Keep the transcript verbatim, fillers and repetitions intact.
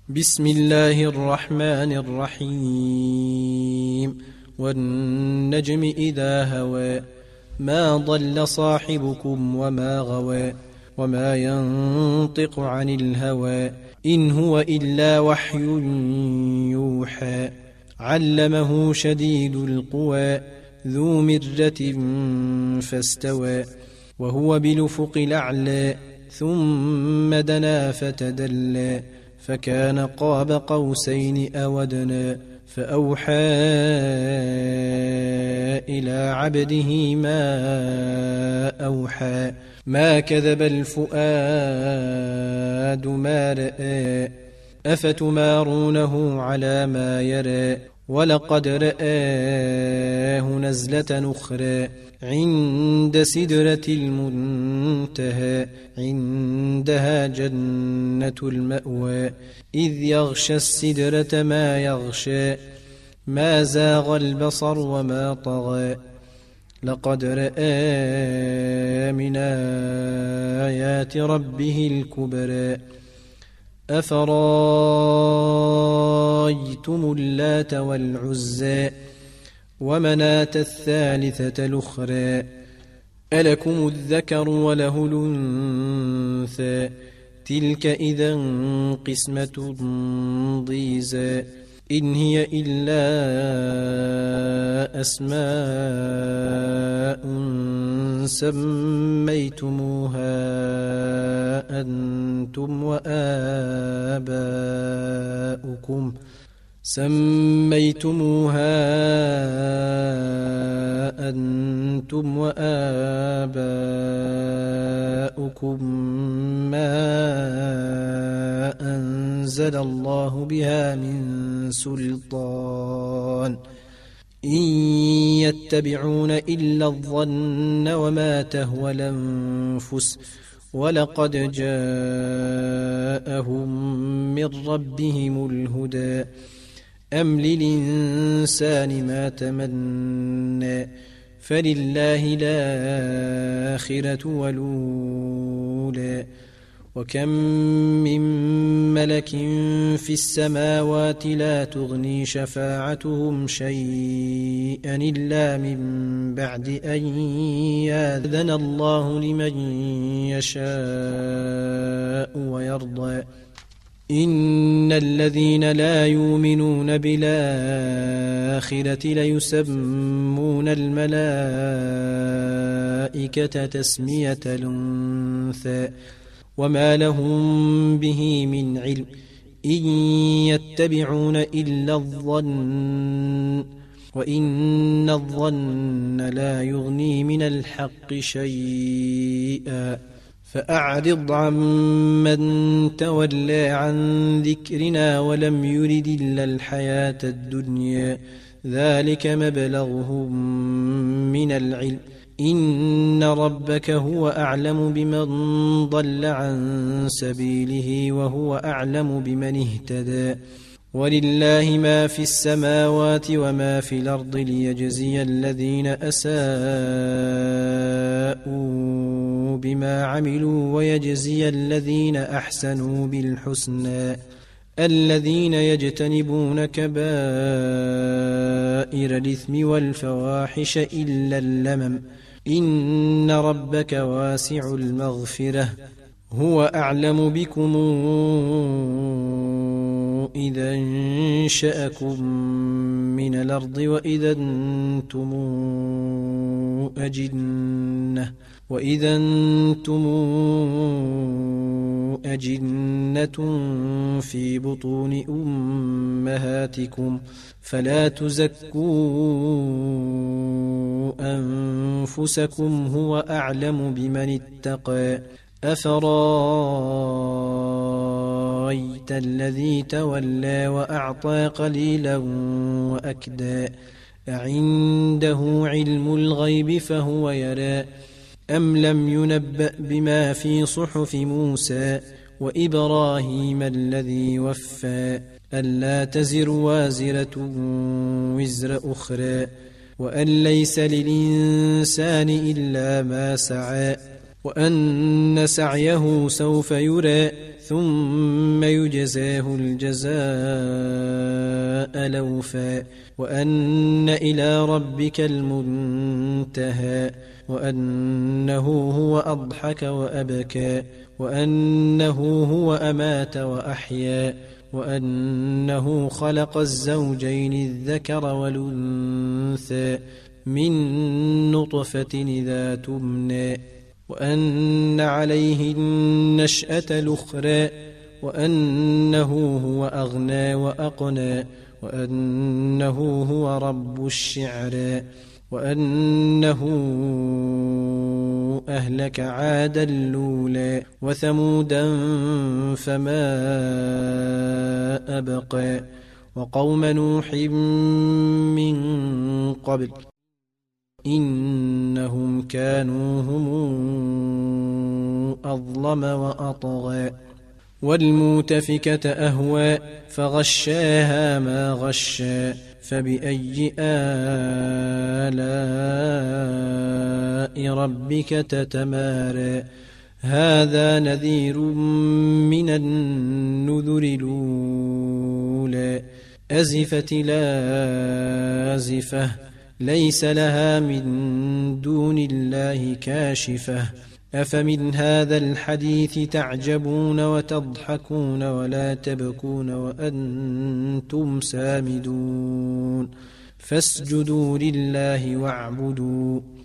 بسم الله الرحمن الرحيم والنجم إذا هوى ما ضل صاحبكم وما غوى وما ينطق عن الهوى إن هو إلا وحي يوحى علمه شديد القوى ذو مرة فاستوى وهو بالأفق الأعلى ثم دنا فتدلى فكان قاب قوسين أو أدنى فأوحى إلى عبده ما أوحى ما كذب الفؤاد ما رأى أفتمارونه على ما يرى ولقد رآه نزلة أخرى عند سدرة المنتهى عندها جنة المأوى إذ يغشى السدرة ما يغشى ما زاغ البصر وما طغى لقد رأى من آيات ربه الكبرى أفرايتم اللات والعزى ومناة الثالثة الأخرى ألكم الذكر وله الأنثى تلك إذا قسمة ضيزى إن هي إلا أسماء سميتموها أنتم وآباؤكم سميتموها أنتم وآباؤكم ما أنزل الله بها من سلطان إن يتبعون إلا الظن وما تهوى الأنفس ولقد جاءهم من ربهم الهدى أم للإنسان ما تمنى فلله الآخرة والأولى وكم من ملك في السماوات لا تغني شفاعتهم شيئا إلا من بعد أن يأذن الله لمن يشاء ويرضى إن الذين لا يؤمنون بالآخرة ليسمون الملائكة تسمية الأنثى وما لهم به من علم إن يتبعون إلا الظن وإن الظن لا يغني من الحق شيئا فأعرض عمن تولى عن ذكرنا ولم يرد إلا الحياة الدنيا ذلك مبلغهم من العلم إن ربك هو أعلم بمن ضل عن سبيله وهو أعلم بمن اهتدى ولله ما في السماوات وما في الأرض ليجزي الذين أساءوا بما عملوا ويجزي الذين أحسنوا بالحسنى الذين يجتنبون كبائر الإثم والفواحش إلا اللمم إن ربك واسع المغفرة هو أعلم بكم إذا انشأكم من الأرض وإذا أنتم أجنة وإذا أنتم أجنة في بطون أمهاتكم فلا تزكوا أنفسكم هو أعلم بمن اتقى أفرايت الذي تولى وأعطى قليلا وأكدى أعنده علم الغيب فهو يرى أم لم ينبأ بما في صحف موسى وإبراهيم الذي وفى ألا تزر وازرة وزر أخرى وأن ليس للإنسان إلا ما سعى وأن سعيه سوف يرى ثم يجزاه الجزاء الأوفى وأن إلى ربك المنتهى وأنه هو أضحك وأبكى وأنه هو أمات وأحيا وأنه خلق الزوجين الذكر والأنثى من نطفة إذا تمنى وأن عليه النشأة الأخرى وأنه هو أغنى وأقنى وأنه هو رب الشعرى وأنه أهلك عادا الأولى وثمودا فما أبقى وقوم نوح من قبل إنهم كانوا هم أظلم وأطغى والمؤتفكة أهوى فغشاها ما غشى فبأي آلاء ربك تتمارى هذا نذير من النذر الأولى أزفت لازفة ليس لها من دون الله كاشفة أفمن هذا الحديث تعجبون وتضحكون ولا تبكون وأنتم سامدون فاسجدوا لله واعبدوا